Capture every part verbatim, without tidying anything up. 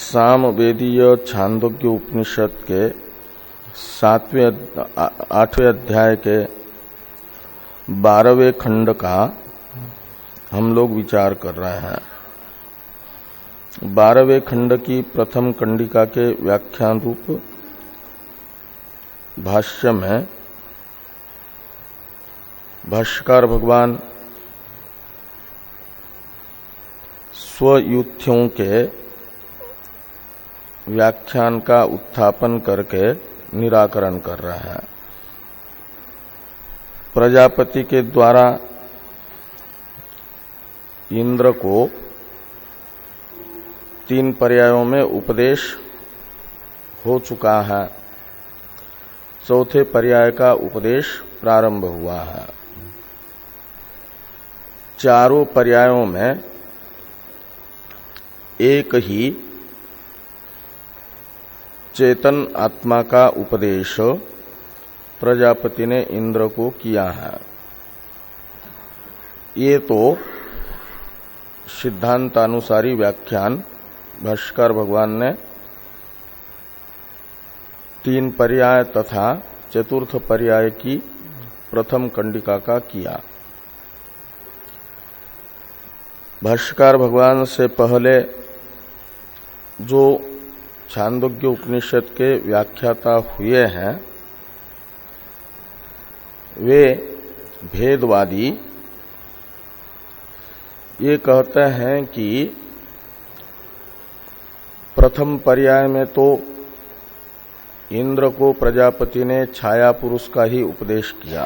सामवेदीय छांदोग्य उपनिषद के सातवें आठवें अध्याय के बारहवें खंड का हम लोग विचार कर रहे हैं। बारहवें खंड की प्रथम कंडिका के व्याख्यान रूप भाष्य में भाष्यकार भगवान स्वयुत्थों के व्याख्यान का उत्थापन करके निराकरण कर रहे हैं। प्रजापति के द्वारा इंद्र को तीन पर्यायों में उपदेश हो चुका है, चौथे पर्याय का उपदेश प्रारंभ हुआ है। चारों पर्यायों में एक ही चेतन आत्मा का उपदेश प्रजापति ने इंद्र को किया है। ये तो सिद्धांतानुसारी व्याख्यान भाष्यकार भगवान ने तीन पर्याय तथा चतुर्थ पर्याय की प्रथम कंडिका का किया। भाष्यकार भगवान से पहले जो छांदोग्य उपनिषद के व्याख्याता हुए हैं वे भेदवादी ये कहते हैं कि प्रथम पर्याय में तो इंद्र को प्रजापति ने छाया पुरुष का ही उपदेश किया,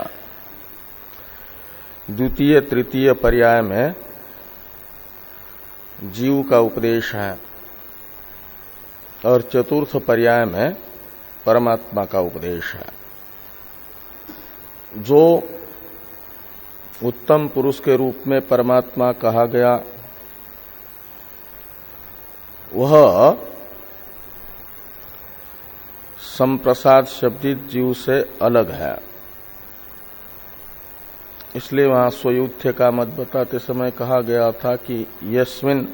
द्वितीय तृतीय पर्याय में जीव का उपदेश है और चतुर्थ पर्याय में परमात्मा का उपदेश है। जो उत्तम पुरुष के रूप में परमात्मा कहा गया वह संप्रसाद शब्दित जीव से अलग है। इसलिए वहां स्वयुत्थ्य का मत बताते समय कहा गया था कि यस्मिन्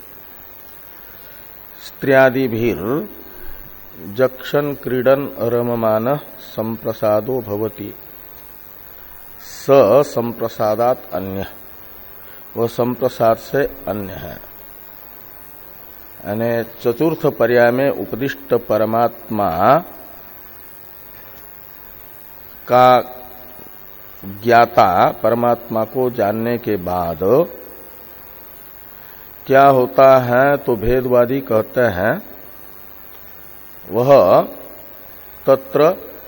स्त्र्यादिभिर जक्षन क्रीडन रममान संप्रसादो भवति स संप्रसादात अन्य, वह संप्रसाद से अन्य है। यानी चतुर्थ पर्याय में उपदिष्ट परमात्मा का ज्ञाता परमात्मा को जानने के बाद क्या होता है तो भेदवादी कहते हैं वह तत्र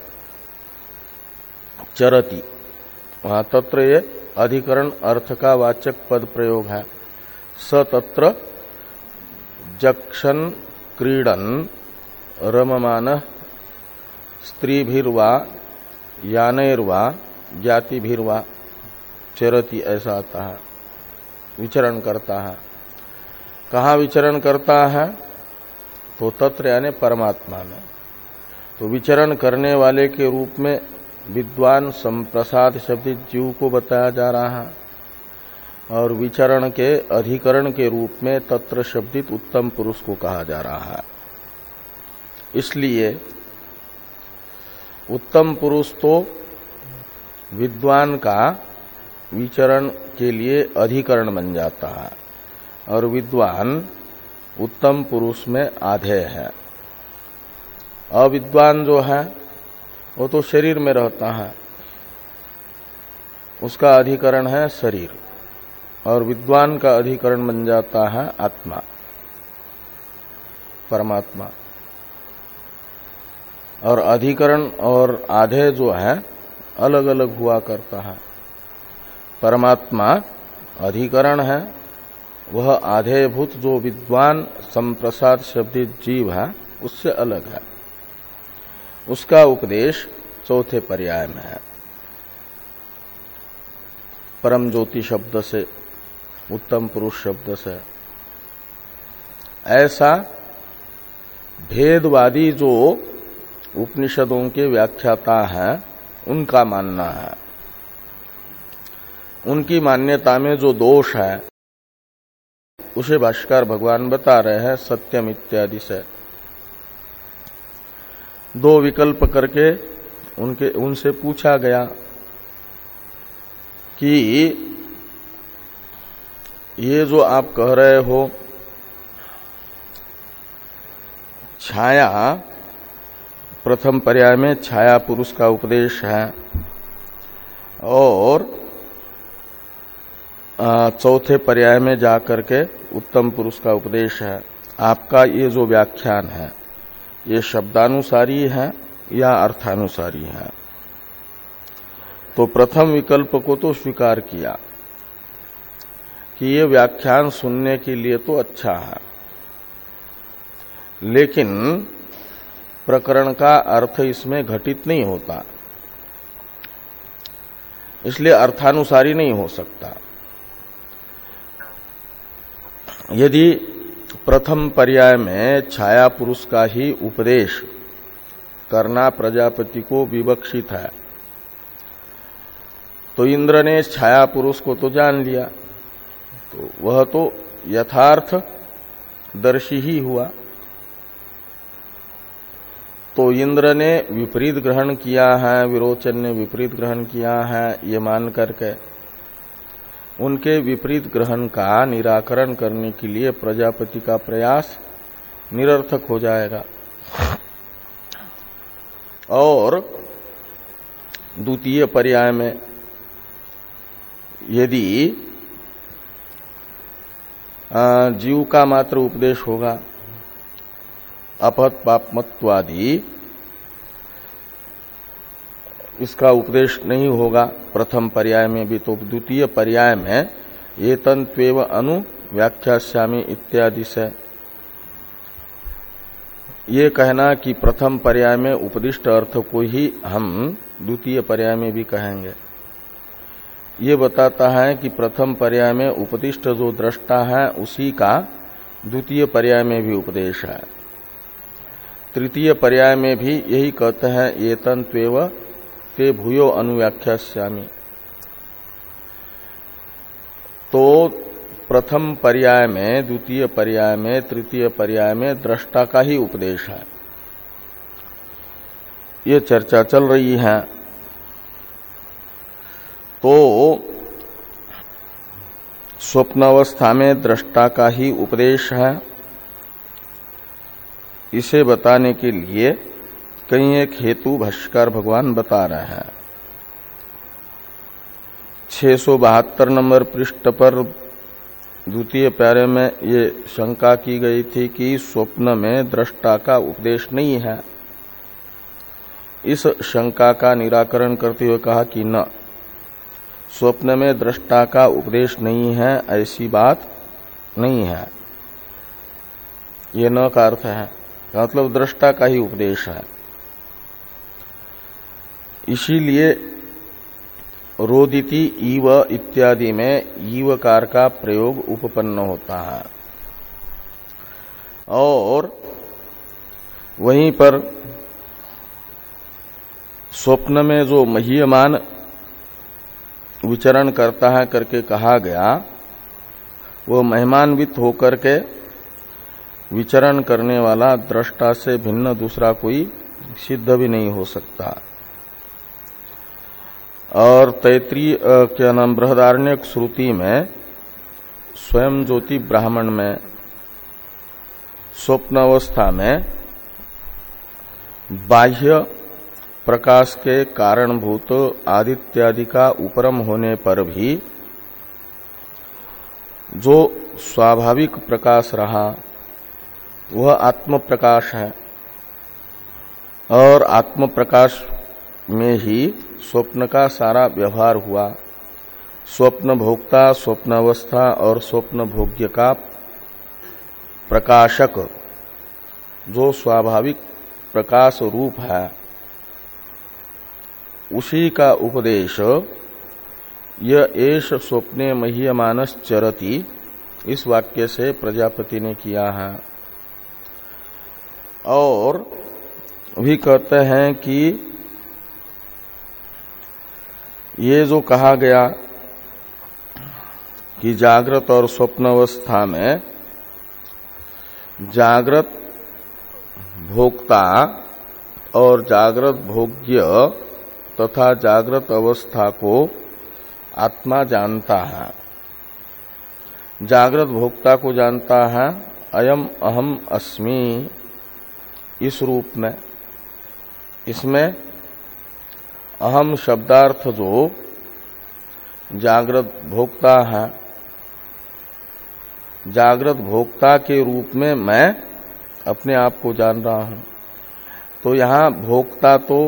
चरति। वहां तत्र ये अधिकरण अर्थ का वाचक पद प्रयोग है। स तत्र जक्षन क्रीडन रममान स्त्रीभिर्वा यानैर्वा ज्ञातिभिर्वा चरति, ऐसा आता है, विचरण करता है। कहाँ विचरण करता है तो तत्र यानी परमात्मा में। तो विचरण करने वाले के रूप में विद्वान संप्रसाद शब्दित जीव को बताया जा रहा है और विचरण के अधिकरण के रूप में तत्र शब्दित उत्तम पुरुष को कहा जा रहा है। इसलिए उत्तम पुरुष तो विद्वान का विचरण के लिए अधिकरण बन जाता है और विद्वान उत्तम पुरुष में आधेय है। अविद्वान जो है वो तो शरीर में रहता है, उसका अधिकरण है शरीर, और विद्वान का अधिकरण बन जाता है आत्मा परमात्मा। और अधिकरण और आधेय जो है अलग अलग हुआ करता है। परमात्मा अधिकरण है, वह आधेयभूत जो विद्वान संप्रसाद शब्दित जीव है उससे अलग है। उसका उपदेश चौथे पर्याय में है, परम ज्योति शब्द से, उत्तम पुरुष शब्द से। ऐसा भेदवादी जो उपनिषदों के व्याख्याता हैं उनका मानना है। उनकी मान्यता में जो दोष है उसे भाष्यकार भगवान बता रहे हैं सत्यम इत्यादि से। दो विकल्प करके उनके उनसे पूछा गया कि ये जो आप कह रहे हो छाया, प्रथम पर्याय में छाया पुरुष का उपदेश है और चौथे पर्याय में जाकर के उत्तम पुरुष का उपदेश है। आपका ये जो व्याख्यान है ये शब्दानुसारी है या अर्थानुसारी है? तो प्रथम विकल्प को तो स्वीकार किया कि ये व्याख्यान सुनने के लिए तो अच्छा है, लेकिन प्रकरण का अर्थ इसमें घटित नहीं होता, इसलिए अर्थानुसारी नहीं हो सकता। यदि प्रथम पर्याय में छाया पुरुष का ही उपदेश करना प्रजापति को विवक्षित है, तो इंद्र ने छाया पुरुष को तो जान लिया, तो वह तो यथार्थ दर्शी ही हुआ। तो इंद्र ने विपरीत ग्रहण किया है, विरोचन ने विपरीत ग्रहण किया है, ये मान करके उनके विपरीत ग्रहण का निराकरण करने के लिए प्रजापति का प्रयास निरर्थक हो जाएगा। और द्वितीय पर्याय में यदि जीव का मात्र उपदेश होगा, अपहत पापमत्वादि इसका उपदेश नहीं होगा प्रथम पर्याय में भी, तो द्वितीय पर्याय में एतन्त्वेव अनु व्याख्यास्यामि इत्यादि से ये कहना कि प्रथम पर्याय में उपदिष्ट अर्थ को ही हम द्वितीय पर्याय में भी कहेंगे, ये बताता है कि प्रथम पर्याय में उपदिष्ट जो दृष्टा है उसी का द्वितीय पर्याय में भी उपदेश है। तृतीय पर्याय में भी यही कहते हैं एतन्त्वेव ते भूयो अनुव्याख्यास्यामि। तो प्रथम पर्याय में, द्वितीय पर्याय में, तृतीय पर्याय में दृष्टा का ही उपदेश है, ये चर्चा चल रही है। तो स्वप्नावस्था में दृष्टा का ही उपदेश है, इसे बताने के लिए कई एक हेतु भाष्यकार भगवान बता रहे हैं। छह सौ बहत्तर नंबर पृष्ठ पर द्वितीय प्यारे में ये शंका की गई थी कि स्वप्न में दृष्टा का उपदेश नहीं है। इस शंका का निराकरण करते हुए कहा कि न, स्वप्न में दृष्टा का उपदेश नहीं है ऐसी बात नहीं है। ये न का अर्थ है, मतलब दृष्टा का ही उपदेश है। इसीलिए रोदिति ईव इत्यादि में ईवकार का प्रयोग उपपन्न होता है। और वहीं पर स्वप्न में जो महीयमान विचरण करता है करके कहा गया, वो महिमान्वित होकर के विचरण करने वाला दृष्टा से भिन्न दूसरा कोई सिद्ध भी नहीं हो सकता। और तैत्रीय क्या नाम बृहदारण्यक श्रुति में स्वयं ज्योति ब्राह्मण में स्वप्नावस्था में बाह्य प्रकाश के कारणभूत आदित्यादि का उपरम होने पर भी जो स्वाभाविक प्रकाश रहा वह आत्म प्रकाश है, और आत्म प्रकाश में ही स्वप्न का सारा व्यवहार हुआ। स्वप्न भोक्ता, स्वप्नावस्था और स्वप्न भोग्य का प्रकाशक जो स्वाभाविक प्रकाश रूप है, उसी का उपदेश यह एष स्वप्ने मह्यमानस चरति इस वाक्य से प्रजापति ने किया है। और भी कहते हैं कि ये जो कहा गया कि जागृत और स्वप्न अवस्था में जागृत भोक्ता और जागृत भोग्य तथा जागृत अवस्था को आत्मा जानता है। जागृत भोक्ता को जानता है अयम अहम अस्मि इस रूप में। इसमें अहम शब्दार्थ जो जागृत भोक्ता है, जागृत भोक्ता के रूप में मैं अपने आप को जान रहा हूं। तो यहां भोक्ता तो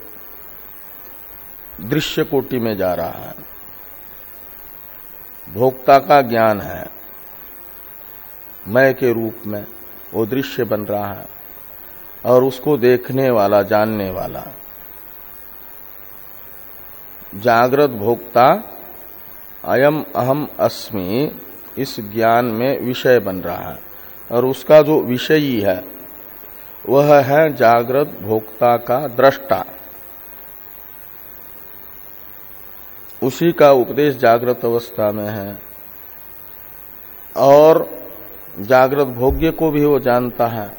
दृश्य कोटि में जा रहा है, भोक्ता का ज्ञान है, मैं के रूप में वो दृश्य बन रहा है और उसको देखने वाला, जानने वाला जागृत भोक्ता अयम अहम अस्मि इस ज्ञान में विषय बन रहा है और उसका जो विषयी है वह है जागृत भोक्ता का दृष्टा। उसी का उपदेश जागृत अवस्था में है और जागृत भोग्य को भी वो जानता है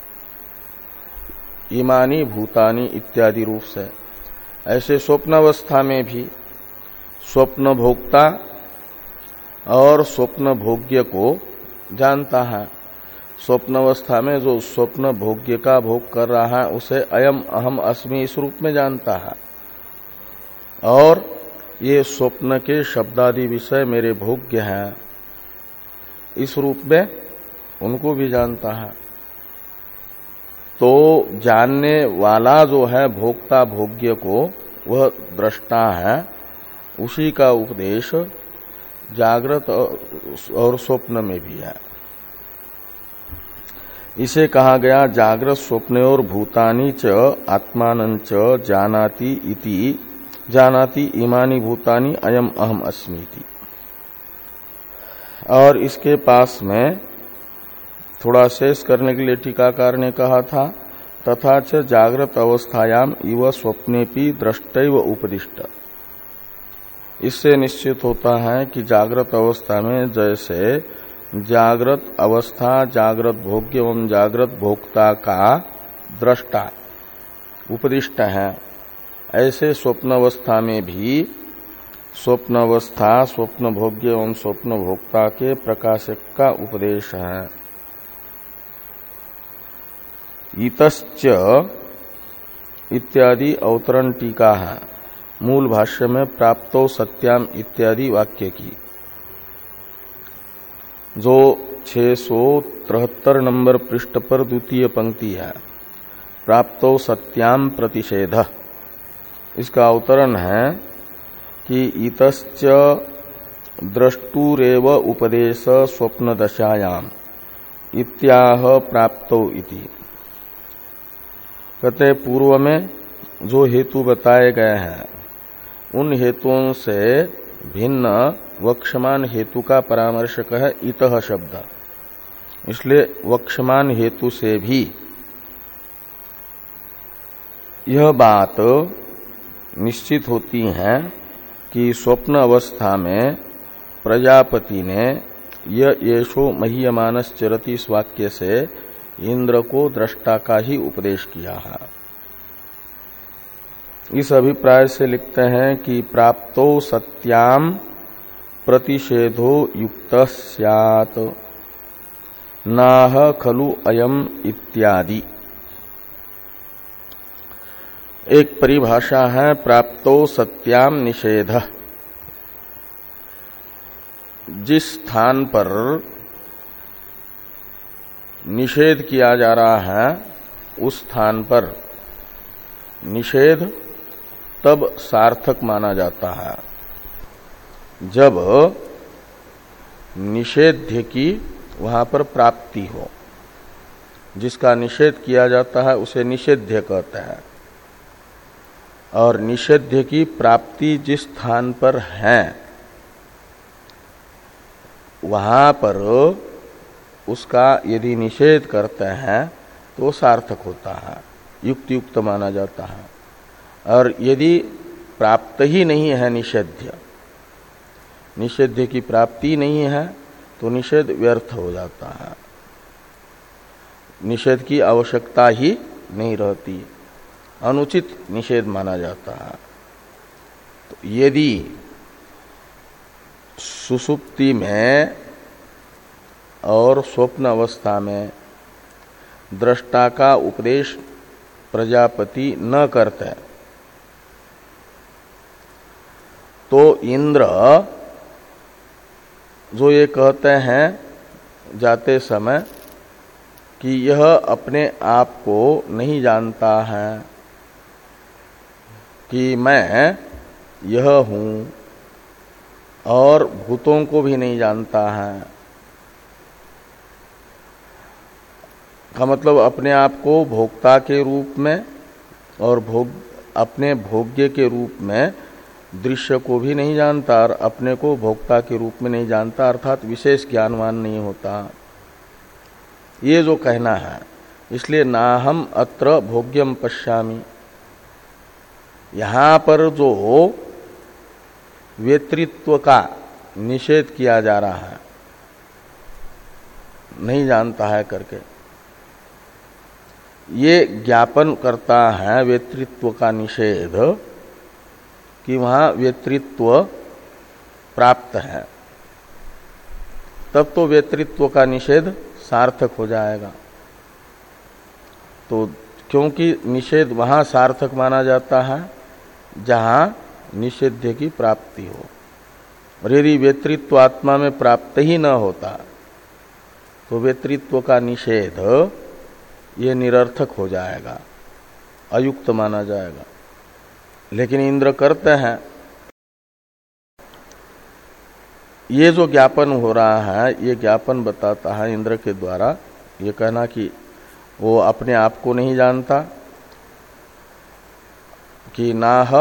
इमानी भूतानी इत्यादि रूप से। ऐसे स्वप्न अवस्था में भी स्वप्न भोक्ता और स्वप्न भोग्य को जानता है। स्वप्न अवस्था में जो स्वप्न भोग्य का भोग कर रहा है उसे अयम अहम अस्मि इस रूप में जानता है और ये स्वप्न के शब्दादि विषय मेरे भोग्य हैं इस रूप में उनको भी जानता है। तो जानने वाला जो है भोक्ता भोग्य को वह दृष्टा है, उसी का उपदेश जागृत और स्वप्न में भी है। इसे कहा गया जागृत स्वप्ने और भूतानि च आत्मानं च जानाति इति जानाति इमानि भूतानि अयम अहम अस्मीति। और इसके पास में थोड़ा शेष करने के लिए टीकाकार ने कहा था तथा च जागृत अवस्थायाम इव स्वप्नेपि दृष्टैव उपदिष्ट। इससे निश्चित होता है कि जागृत अवस्था में जैसे जागृत अवस्था जागृत भोग्य एवं जागृत भोक्ता का दृष्टा उपदिष्ट है, ऐसे स्वप्न अवस्था में भी स्वप्न अवस्था स्वप्न भोग्य एवं स्वप्न भोक्ता के प्रकाशक का उपदेश है। ईतश्च इत्यादि अवतरण टीका है मूल भाष्य में प्राप्तो सत्याम इत्यादि वाक्य की, जो छह सौ तिहत्तर नंबर पृष्ठ पर द्वितीय पंक्ति है। प्राप्तो सत्याम प्रतिषेध, इसका अवतरण है कि ईतश्च द्रष्टुरेव उपदेश स्वप्न दशायाम इत्याह प्राप्तो इति। कहते पूर्व में जो हेतु बताए गए हैं उन हेतुओं से भिन्न वक्षमान हेतु का परामर्शक है इतः शब्द। इसलिए वक्षमान हेतु से भी यह बात निश्चित होती है कि स्वप्न अवस्था में प्रजापति ने य येषो मह्यमानस चरति इस वाक्य से इंद्र को दृष्टा का ही उपदेश किया है। इस अभिप्राय से लिखते हैं कि प्राप्तो सत्याम प्रतिषेधो युक्त स्यात् नाह खलु अयम इत्यादि। एक परिभाषा है प्राप्तो सत्याम निषेध। जिस स्थान पर निषेध किया जा रहा है उस स्थान पर निषेध तब सार्थक माना जाता है जब निषेध्य की वहां पर प्राप्ति हो। जिसका निषेध किया जाता है उसे निषेध्य कहते हैं और निषेध्य की प्राप्ति जिस स्थान पर है वहां पर उसका यदि निषेध करते हैं तो सार्थक होता है, युक्त युक्त माना जाता है। और यदि प्राप्त ही नहीं है निषेध्य निषेध्य की प्राप्ति नहीं है तो निषेध व्यर्थ हो जाता है, निषेध की आवश्यकता ही नहीं रहती, अनुचित निषेध माना जाता है। तो यदि सुषुप्ति में और स्वप्न अवस्था में दृष्टा का उपदेश प्रजापति न करते तो इंद्र जो ये कहते हैं जाते समय कि यह अपने आप को नहीं जानता है कि मैं यह हूं, और भूतों को भी नहीं जानता है, का मतलब अपने आप को भोक्ता के रूप में और भोग अपने भोग्य के रूप में दृश्य को भी नहीं जानता और अपने को भोक्ता के रूप में नहीं जानता, अर्थात विशेष ज्ञानवान नहीं होता, ये जो कहना है। इसलिए नाहम अत्र भोग्यम पश्यामि, यहां पर जो वेतृत्व का निषेध किया जा रहा है, नहीं जानता है करके, ये ज्ञापन करता है वेतृत्व का निषेध कि वहां वेतृत्व प्राप्त है, तब तो वेतृत्व का निषेध सार्थक हो जाएगा। तो क्योंकि निषेध वहां सार्थक माना जाता है जहां निषेध्य की प्राप्ति हो, और यदि वेतृत्व आत्मा में प्राप्त ही न होता तो वेतृत्व का निषेध ये निरर्थक हो जाएगा, अयुक्त माना जाएगा। लेकिन इंद्र करते हैं। ये जो ज्ञापन हो रहा है, ये ज्ञापन बताता है इंद्र के द्वारा ये कहना कि वो अपने आप को नहीं जानता, कि नाह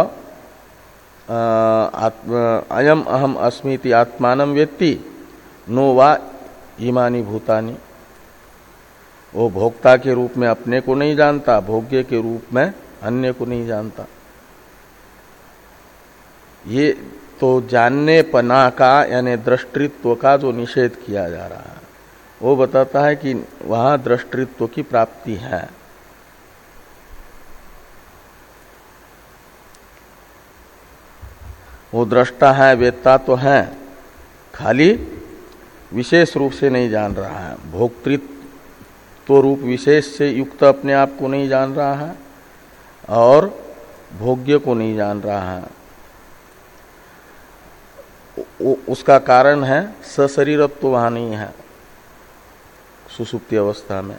अयम अहम अस्मीति आत्मानं वेत्ति नो वा इमानि भूतानि, वो भोक्ता के रूप में अपने को नहीं जानता, भोग्य के रूप में अन्य को नहीं जानता। ये तो जानने पना का यानी दृष्टित्व का जो निषेध किया जा रहा है वो बताता है कि वहां दृष्टित्व की प्राप्ति है। वो दृष्टा है, वेत्ता तो है, खाली विशेष रूप से नहीं जान रहा है, भोक्तृत्व रूप विशेष से युक्त अपने आप को नहीं जान रहा है और भोग्य को नहीं जान रहा है। उसका कारण है सशरीरत्व तो वहां नहीं है सुषुप्ति अवस्था में।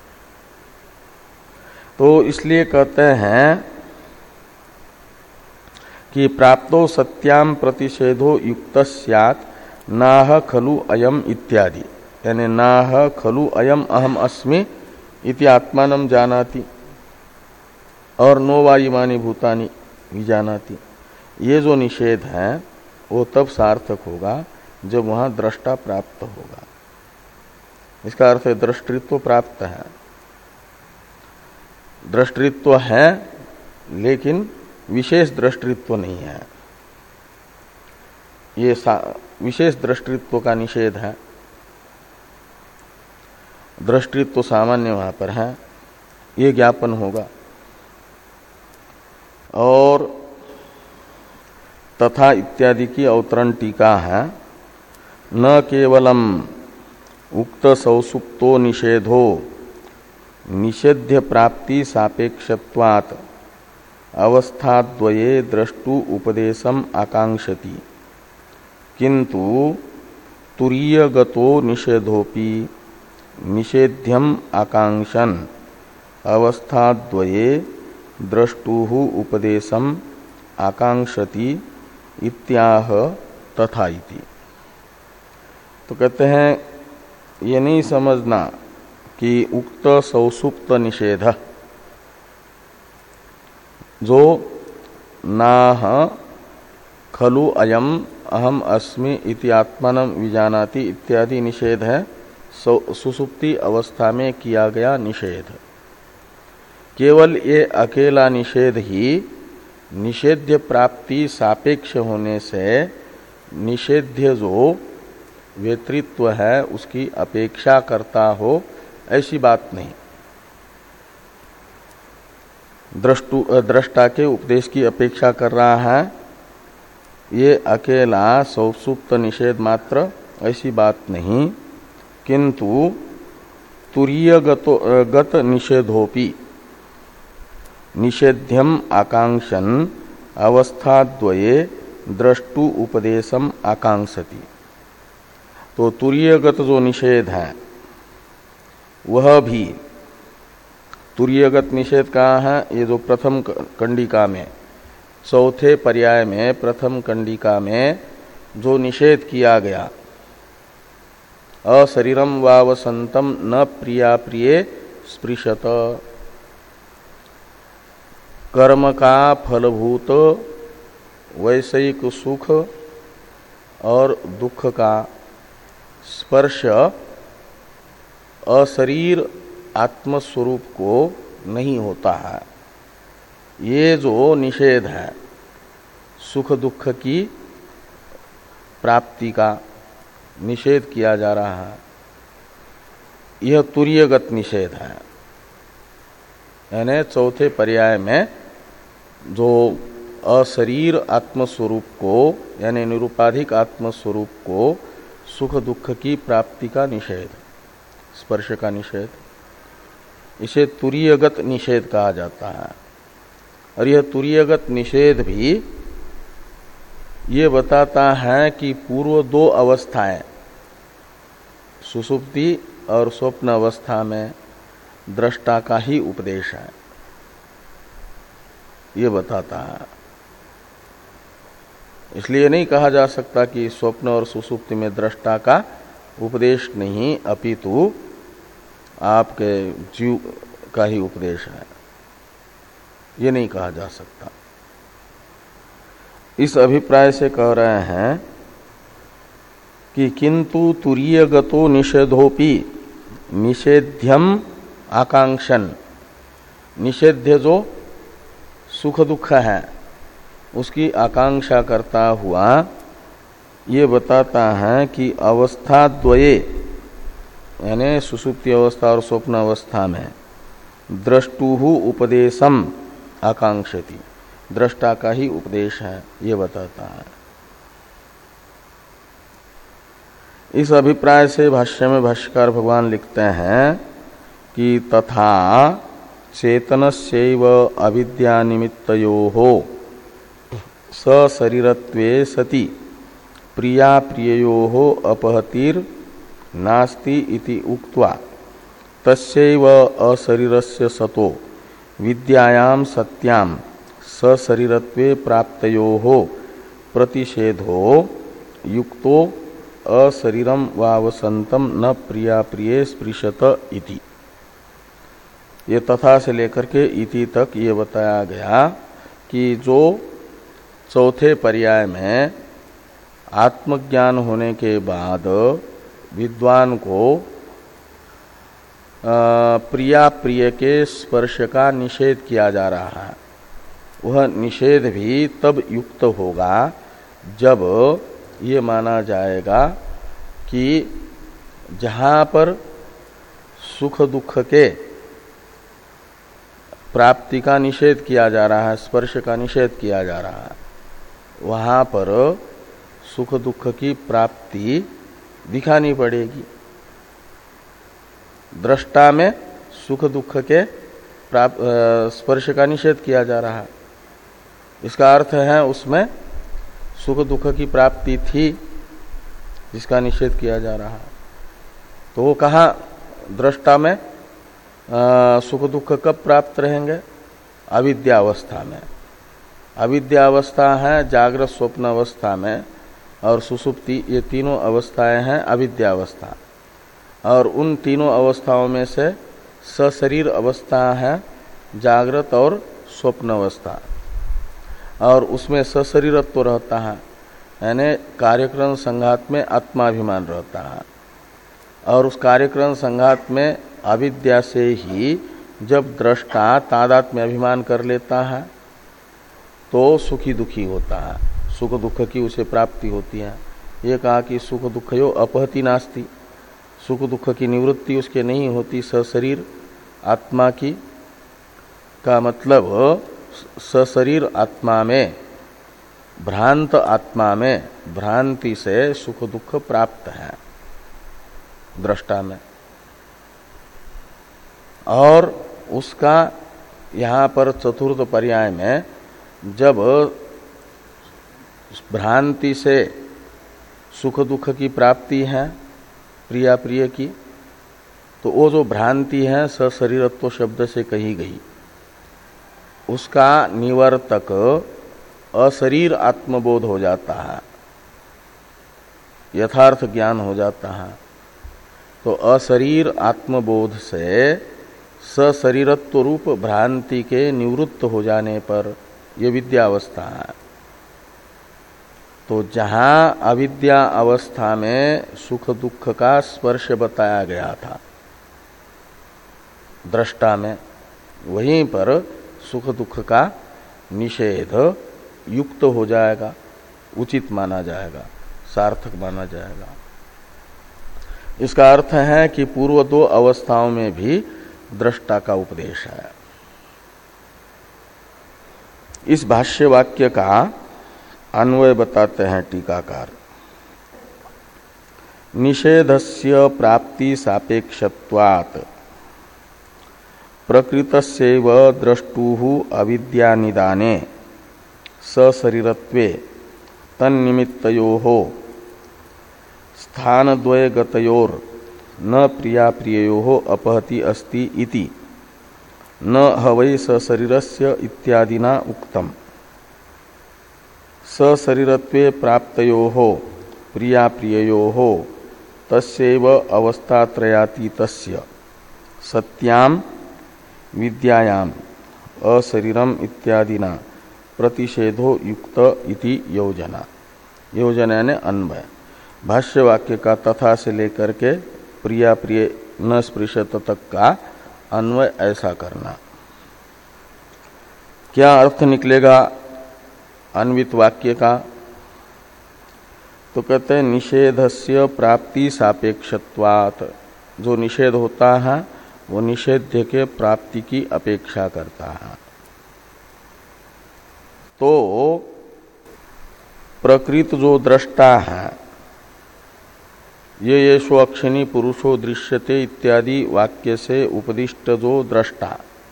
तो इसलिए कहते हैं कि प्राप्तो सत्याम प्रतिषेधो युक्त स्यात् नाह खलु अयम इत्यादि, यानी नाह खलु अयम अहम अस्मि इति आत्मानं जानाति और नो वा इमानि भूतानि विजानाति, ये जो निषेध है वो तब सार्थक होगा जब वहां दृष्टा प्राप्त होगा। इसका अर्थ है दृष्टित्व प्राप्त है, दृष्टित्व है लेकिन विशेष दृष्टित्व नहीं है, ये विशेष दृष्टित्व का निषेध है। दृष्टित्व सामान्य वहां पर है, ये ज्ञापन होगा। और तथा इत्यादि की अवतरण टीका है, न केवलम उक्त सौसुप्तो निषेधो निषेध्य प्राप्ति सापेक्षत्वात् अवस्थाद्वये द्रष्टु उपदेशम आकांक्षति, किंतु तुरीयगतो निषेधोपि निषेध्यम आकांक्षन अवस्थाद्वये द्रष्टुः उपदेशम आकांक्षति इत्याह तथा इति। तो कहते हैं ये नहीं समझना कि उक्त सौसुप्त निषेध जो नाह खलु अयम अहम अस्मि इति आत्मानं विजानाति इत्यादि निषेध है सुसुप्ति अवस्था में किया गया निषेध। केवल ये अकेला निषेध ही निषेध्य प्राप्ति सापेक्ष होने से निषेध्य जो वेतृत्व है उसकी अपेक्षा करता हो, ऐसी बात नहीं। दृष्टु दृष्टा के उपदेश की अपेक्षा कर रहा है, ये अकेला सौसुप्त निषेध मात्र, ऐसी बात नहीं। किंतु तुरीय गत निषेधोपि निषेध्यम आकांक्षन अवस्थाद्वये द्रष्टु उपदेशम आकांक्षति। तो तुरीयगत जो निषेध है वह भी, तुरीयगत निषेध कहाँ है? ये जो प्रथम कंडिका में, चौथे पर्याय में प्रथम कंडिका में जो निषेध किया गया, अशरीरम वावसंतम न प्रिया प्रिय स्पृशत, कर्म का फलभूत वैषयिक सुख और दुख का स्पर्श अशरीर आत्मस्वरूप को नहीं होता है। ये जो निषेध है सुख दुख की प्राप्ति का निषेध किया जा रहा है, यह तुरीयगत निषेध है। यानी चौथे पर्याय में जो अशरीर आत्मस्वरूप को यानी निरुपाधिक आत्मस्वरूप को सुख दुख की प्राप्ति का निषेध, स्पर्श का निषेध, इसे तुरीयगत निषेध कहा जाता है। और यह तुरीयगत निषेध भी ये बताता है कि पूर्व दो अवस्थाएं, सुषुप्ति और स्वप्न अवस्था में दृष्टा का ही उपदेश है, ये बताता है। इसलिए नहीं कहा जा सकता कि स्वप्न और सुषुप्ति में दृष्टा का उपदेश नहीं, अपितु आपके जीव का ही उपदेश है, ये नहीं कहा जा सकता। इस अभिप्राय से कह रहे हैं कि किंतु तुरीयगतो निषेधोपि निषेध्यम आकांक्षन, निषेध्य जो सुख दुख है उसकी आकांक्षा करता हुआ ये बताता है कि अवस्था द्वये यानी सुषुप्ति अवस्था और स्वप्न अवस्था में द्रष्टुहु उपदेशम आकांक्षति, दृष्टा का ही उपदेश है, ये बताता है। इस अभिप्राय से भाष्य में भाष्यकार भगवान लिखते हैं कि तथा चेतनस्यैव अविद्या निमित्तयोः सशरीरत्वे सति प्रिया प्रिययोः अपहतिर् नास्ति इति उक्त्वा तस्यैव अशरीरस्य सतो विद्यायां सत्यां सशरीरत्वे प्राप्तयोः प्रतिषेधो युक्तो अशरीरम वावसंतम न प्रिया प्रिय स्पृशत इति। ये तथा से लेकर के इति तक ये बताया गया कि जो चौथे पर्याय में आत्मज्ञान होने के बाद विद्वान को प्रिया प्रिय के स्पर्श का निषेध किया जा रहा है, वह निषेध भी तब युक्त होगा जब ये माना जाएगा कि जहाँ पर सुख दुख के प्राप्ति का निषेध किया जा रहा है, स्पर्श का निषेध किया जा रहा है, वहाँ पर सुख दुख की प्राप्ति दिखानी पड़ेगी। दृष्टा में सुख दुख के प्राप्त स्पर्श का निषेध किया जा रहा है, इसका अर्थ है उसमें सुख दुख की प्राप्ति थी जिसका निषेध किया जा रहा है। तो वो कहाँ दृष्टा में आ, सुख दुख कब प्राप्त रहेंगे? अविद्यावस्था में। अविद्यावस्था है जागृत स्वप्न अवस्था में, और सुषुप्ति, ये तीनों अवस्थाएं हैं अविद्यावस्था। और उन तीनों अवस्थाओं में से सशरीर अवस्था है जागृत और स्वप्न अवस्था, और उसमें सशरीरत्व रहता है, यानी कार्यक्रम संघात में आत्माभिमान रहता है। और उस कार्यक्रम संघात में अविद्या से ही जब दृष्टा तादात्म्य अभिमान कर लेता है तो सुखी दुखी होता है। सुख दुख की उसे प्राप्ति होती है। ये कहा कि सुख दुख यो अपहति नास्ति, सुख दुख की निवृत्ति उसके नहीं होती सशरीर आत्मा की, का मतलब सशरीर आत्मा में, भ्रांत आत्मा में भ्रांति से सुख दुख प्राप्त है दृष्टा में। और उसका यहाँ पर चतुर्थ पर्याय में जब भ्रांति से सुख दुख की प्राप्ति है प्रिया प्रिय की, तो वो जो भ्रांति है सशरीरत्व शब्द से कही गई, उसका निवर्तक अशरीर आत्मबोध हो जाता है, यथार्थ ज्ञान हो जाता है। तो अशरीर आत्मबोध से सशरीरत्व रूप भ्रांति के निवृत्त हो जाने पर यह विद्यावस्था है। तो जहां अविद्या अवस्था में सुख दुख का स्पर्श बताया गया था दृष्टा में, वहीं पर सुख दुख का निषेध युक्त हो जाएगा, उचित माना जाएगा, सार्थक माना जाएगा। इसका अर्थ है कि पूर्व दो अवस्थाओं में भी दृष्टा का उपदेश है। इस भाष्य वाक्य का अन्वय बताते हैं टीकाकार। निषेधस्य प्राप्ति सापेक्षत्वात् प्रकृतस्यैव द्रष्टुः अविद्यानिदाने सशरीरत्वे तन्निमित्तयोः स्थानद्वयगतयोर न प्रिया प्रिययोः अपहति अस्ति इति न हवै सशरीरस्य इत्यादिना उक्तम्। सशरीरत्वे प्राप्तयोः प्रिया प्रिययोः तस्यैव अवस्थात्रयातीतस्य सत्यां विद्यायाम् अशरीरम इत्यादिना प्रतिषेधो युक्त इति योजना। योजना ने अन्वय। भाष्य वाक्य का तथा से लेकर के प्रिया प्रिय न स्पृशत तक का अन्वय ऐसा करना। क्या अर्थ निकलेगा अन्वित वाक्य का? तो कहते हैं निषेधस्य प्राप्ति सापेक्षत्वात्, जो निषेध होता है वो निषेध्य के प्राप्ति की अपेक्षा करता है। तो प्रकृत जो दृष्टा है, ये येषु अक्षिणी पुरुषो दृश्यते इत्यादि वाक्य से उपदिष्ट जो दृष्टा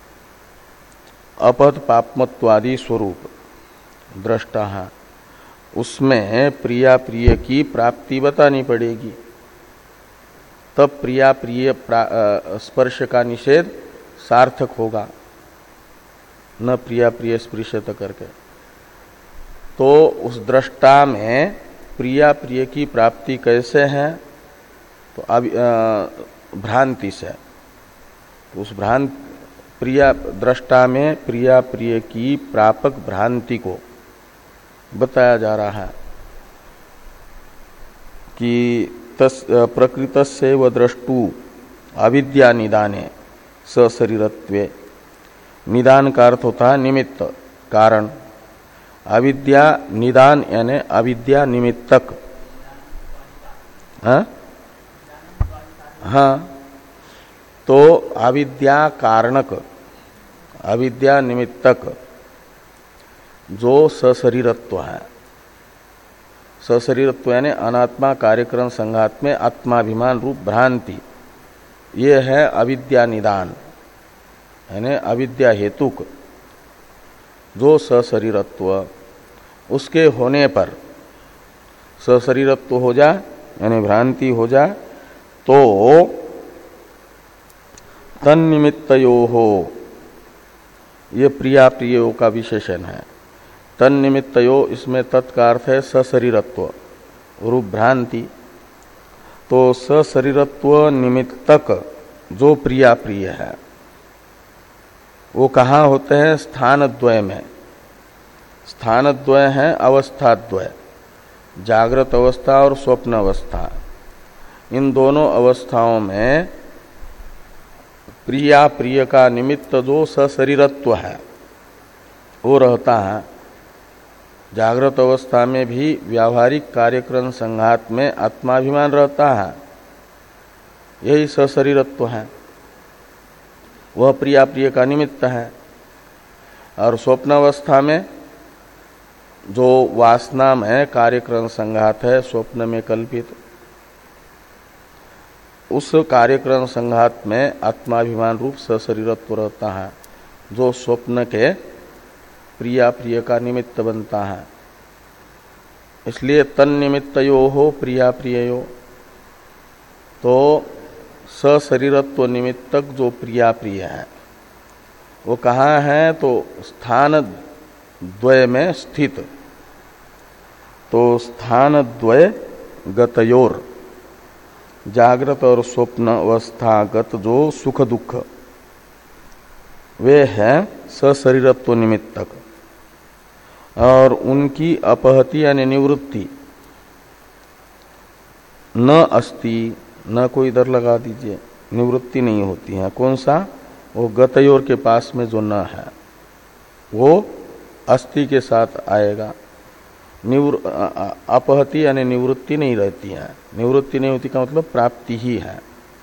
अपहत पापमत्वादि स्वरूप दृष्टा है, उसमें प्रिया प्रिय की प्राप्ति बतानी पड़ेगी, तब प्रिया प्रिय स्पर्श का निषेध सार्थक होगा, न प्रिया प्रिय स्पृशत करके। तो उस दृष्टा में प्रिया प्रिय की प्राप्ति कैसे है? तो अब भ्रांति से। तो उस भ्रांत प्रिया दृष्टा में प्रिया प्रिय की प्रापक भ्रांति को बताया जा रहा है कि तस् प्रकृतस्यैव द्रष्टु अविद्या निदाने सशरीरत्वे। निदान का अर्थ होता है निमित्त, कारण। अविद्या निदान यानी अविद्या निमित्तक। हाँ हाँ, तो अविद्या कारणक, अविद्या निमित्तक जो सशरीरत्व है, सशरीरत्व यानी अनात्मा कार्यक्रम संघात में आत्माभिमान रूप भ्रांति, ये है अविद्या निदान यानी अविद्या हेतुक जो सशरीरत्व। उसके होने पर सशरीरत्व हो जाए यानी भ्रांति हो जाए तो तन्निमित्तयोः, ये प्रिया प्रियो का विशेषण है। तन्निमित्तयो, इसमें तत्का अर्थ है सशरीरत्व रूप भ्रांति। तो सशरीरत्व निमित्तक जो प्रिया प्रिय है वो कहाँ होते हैं? स्थानद्वय में। स्थानद्वय है अवस्थाद्वय, जागृत अवस्था और स्वप्न अवस्था। इन दोनों अवस्थाओं में प्रिया प्रिय का निमित्त जो सशरीरत्व है वो रहता है। जागृत अवस्था में भी व्यावहारिक कार्यक्रम संघात में आत्माभिमान रहता है, यही सशरीरत्व है, वह प्रियाप्रिय का निमित्त है। और स्वप्न अवस्था में जो वासना में कार्यक्रम संघात है स्वप्न में कल्पित, उस कार्यक्रम संघात में आत्माभिमान रूप सशरीरत्व रहता है, जो स्वप्न के प्रिया प्रिय का निमित्त बनता है। इसलिए तन्निमित्तयो हो प्रिया प्रियो, तो सशरीरत्व निमित्तक जो प्रिया प्रिय है वो कहाँ है, तो स्थान द्वय में स्थित। तो स्थान द्वय गतयोर, जागृत और स्वप्न अवस्थागत जो सुख दुख वे हैं सशरीरत्व निमित्तक, और उनकी अपहति यानी निवृत्ति न अस्ति, न को इधर लगा दीजिए, निवृत्ति नहीं होती है। कौन सा? वो गतयोर के पास में जो न है वो अस्ति के साथ आएगा। अपहति यानी निवृत्ति नहीं रहती है, निवृत्ति नहीं होती का मतलब प्राप्ति ही है।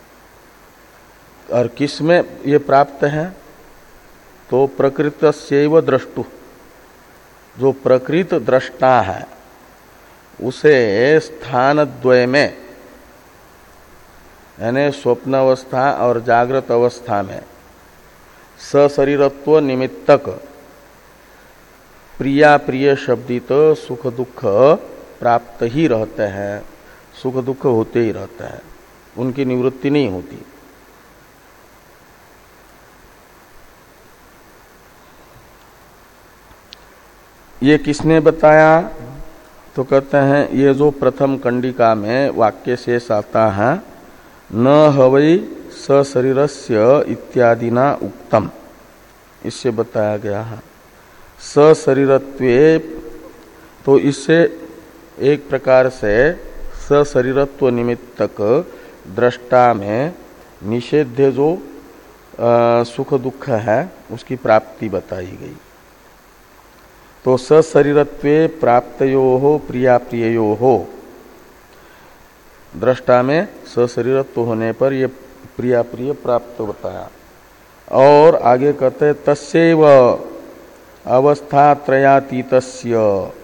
और किस में ये प्राप्त है? तो प्रकृतस्यैव द्रष्टु, जो प्रकृत दृष्टा है उसे स्थान द्वय में यानी स्वप्न अवस्था और जागृत अवस्था में सशरीरत्व निमित्तक प्रिया प्रिय शब्दित सुख दुख प्राप्त ही रहते हैं, सुख दुख होते ही रहते हैं, उनकी निवृत्ति नहीं होती। ये किसने बताया? तो कहते हैं ये जो प्रथम कंडिका में वाक्य शेष आता है, न हवै सशरीरस्य इत्यादिना उक्तम, इससे बताया गया है। सशरीरत्वे, तो इससे एक प्रकार से सशरीरत्व निमित्तक दृष्टा में निषेध्य जो आ, सुख दुख है उसकी प्राप्ति बताई गई। तो सशरीरत्वे प्राप्तयो प्रिया प्रियो, दृष्टा में सशरीरत्व होने पर ये प्रिया प्रिय प्राप्त बताया। और आगे कहते तस्यैव अवस्था त्रयातीतस्य,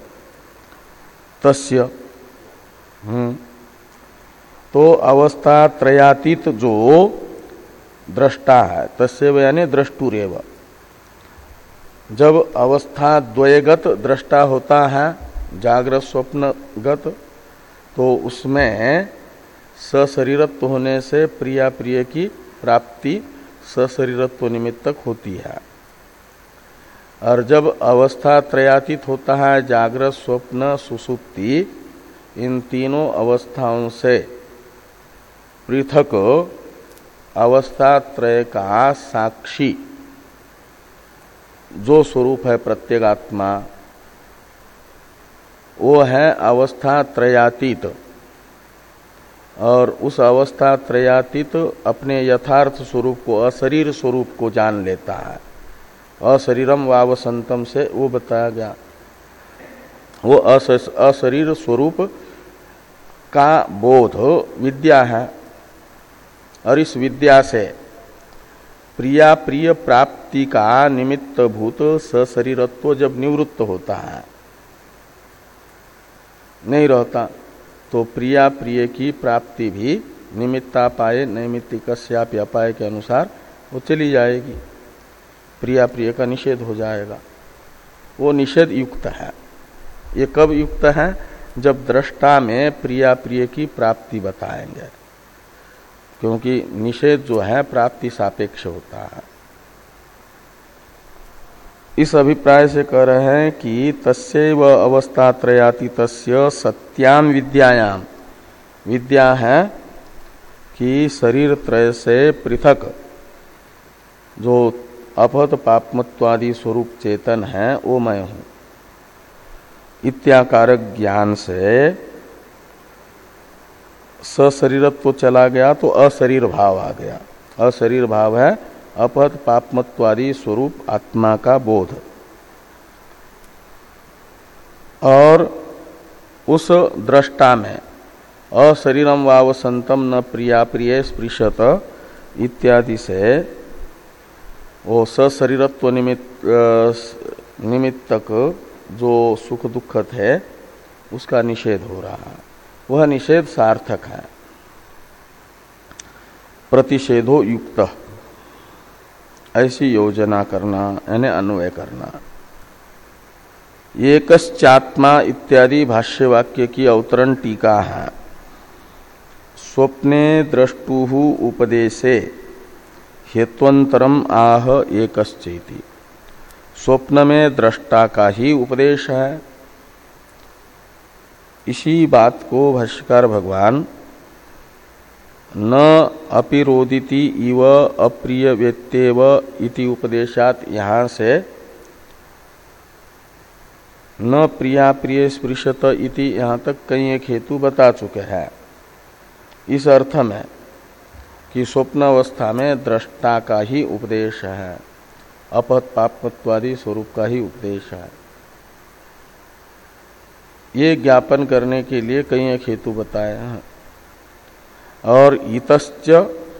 तस्य हम्म तो अवस्था त्रयातीत जो दृष्टा है, तस्यैव यानी द्रष्टुरेव, जब अवस्था द्वयगत दृष्टा होता है जागृत स्वप्नगत, तो उसमें सशरीरत्व होने से प्रिया प्रिय की प्राप्ति सशरीरत्व निमित्तक होती है। और जब अवस्था त्रयातीत होता है जागृत स्वप्न सुषुप्ति, इन तीनों अवस्थाओं से पृथक अवस्था त्रय का साक्षी जो स्वरूप है प्रत्यगात्मा, वो है अवस्था त्रयातीत। और उस अवस्था त्रयातीत अपने यथार्थ स्वरूप को, अशरीर स्वरूप को जान लेता है। अशरीरम वावसंतम से वो बताया गया, वो अशरीर स्वरूप का बोध विद्या है। और इस विद्या से प्रिया प्रिय प्राप्ति का निमित्त भूत सशरीरत्व जब निवृत्त होता है, नहीं रहता, तो प्रिया प्रिय की प्राप्ति भी निमित्तापाय नैमित्तिकस्यापि अपाय के अनुसार वो चली जाएगी, प्रिया प्रिय का निषेध हो जाएगा। वो निषेध युक्त है। ये कब युक्त है? जब दृष्टा में प्रिया प्रिय की प्राप्ति बताएंगे, क्योंकि निषेध जो है प्राप्ति सापेक्ष होता है। इस अभिप्राय से कह रहे हैं कि तस्यैव अवस्था त्रयाति तस्य सत्याम विद्यायाम, विद्या है कि शरीर त्रय से पृथक जो अपहत पापमत्वादि स्वरूप चेतन है वो मैं हूं, इत्याकारक ज्ञान से सशरीरत्व चला गया तो अशरीर भाव आ गया। अशरीर भाव है अपहत पापमत्वादि स्वरूप आत्मा का बोध। और उस दृष्टा में अशरीरम वावसंतम न प्रिया प्रिय स्पृशत इत्यादि से वो सशरीरत्व निमित्त निमित्तक जो सुख दुखत है उसका निषेध हो रहा है, वह निषेध सार्थक है। प्रतिषेधो युक्त ऐसी योजना करना यानी अन्वय करना। एकश्चात्मा इत्यादि भाष्य वाक्य की अवतरण टीका है। स्वप्ने द्रष्टुः उपदेशे हेत्वंतरम आह एकश्चेति। स्वप्न में दृष्टा का ही उपदेश है। इसी बात को भाष्यकार भगवान न अपिरोदिति इव अप्रिय व्यत्येव इति उपदेशात यहाँ से न प्रिया प्रिय स्पृशत इति यहाँ तक कई एक हेतु बता चुके हैं। इस अर्थ में कि स्वप्न अवस्था में दृष्टा का ही उपदेश है, अपत पापत्वादि स्वरूप का ही उपदेश है। ये ज्ञापन करने के लिए कई एक हेतु बताए हैं। और इतश्च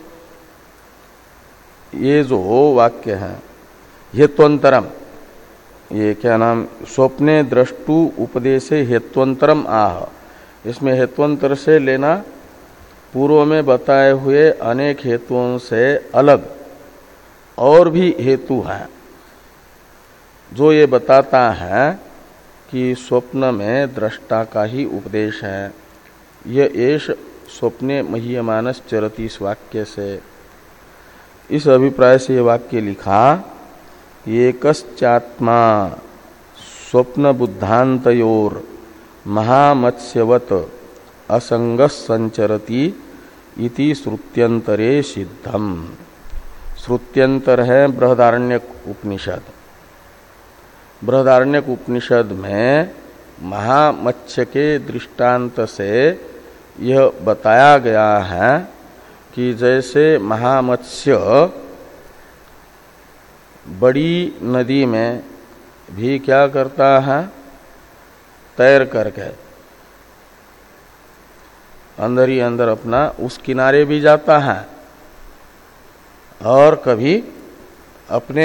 ये जो वाक्य है हेत्वंतरम, ये क्या नाम, स्वप्ने द्रष्टु उपदेशे हेत्वंतरम आह, इसमें हेत्वंतर से लेना पूर्व में बताए हुए अनेक हेतुओं से अलग और भी हेतु है जो ये बताता है कि स्वप्न में दृष्टा का ही उपदेश है। यह एष स्वप्ने मह्यमानस चरति इस वाक्य से, इस अभिप्राय से ये वाक्य लिखा। एकश्चात्मा स्वप्न बुद्धांतयोर महामत्स्यवत असंगः संचरति इति श्रुत्यंतरे सिद्धम। श्रुत्यंतर है बृहदारण्यक उपनिषद। बृहदारण्यक उपनिषद में महामत्स्य के दृष्टांत से यह बताया गया है कि जैसे महामत्स्य बड़ी नदी में भी क्या करता है, तैर करके अंदर ही अंदर अपना उस किनारे भी जाता है और कभी अपने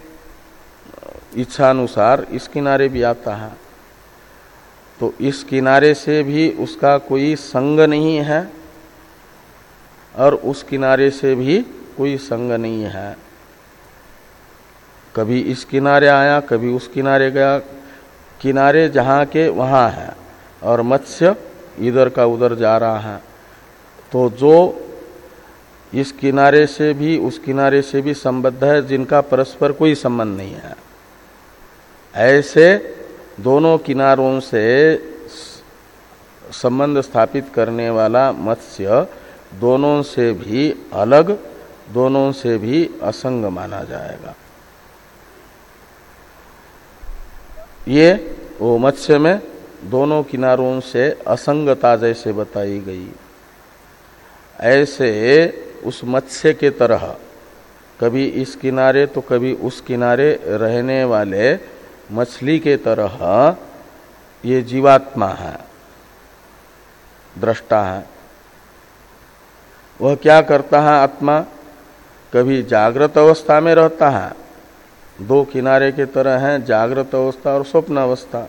इच्छानुसार इस किनारे भी आता है। तो इस किनारे से भी उसका कोई संग नहीं है और उस किनारे से भी कोई संग नहीं है। कभी इस किनारे आया, कभी उस किनारे गया, किनारे जहाँ के वहाँ है और मत्स्य इधर का उधर जा रहा है। तो जो इस किनारे से भी उस किनारे से भी संबद्ध है, जिनका परस्पर कोई संबंध नहीं है, ऐसे दोनों किनारों से संबंध स्थापित करने वाला मत्स्य दोनों से भी अलग, दोनों से भी असंग माना जाएगा। ये वो मत्स्य में दोनों किनारों से असंगता जैसे बताई गई, ऐसे उस मत्स्य के तरह कभी इस किनारे तो कभी उस किनारे रहने वाले मछली के तरह ये जीवात्मा है, दृष्टा है। वह क्या करता है आत्मा, कभी जागृत अवस्था में रहता है, दो किनारे के तरह है जागृत अवस्था और स्वप्न अवस्था।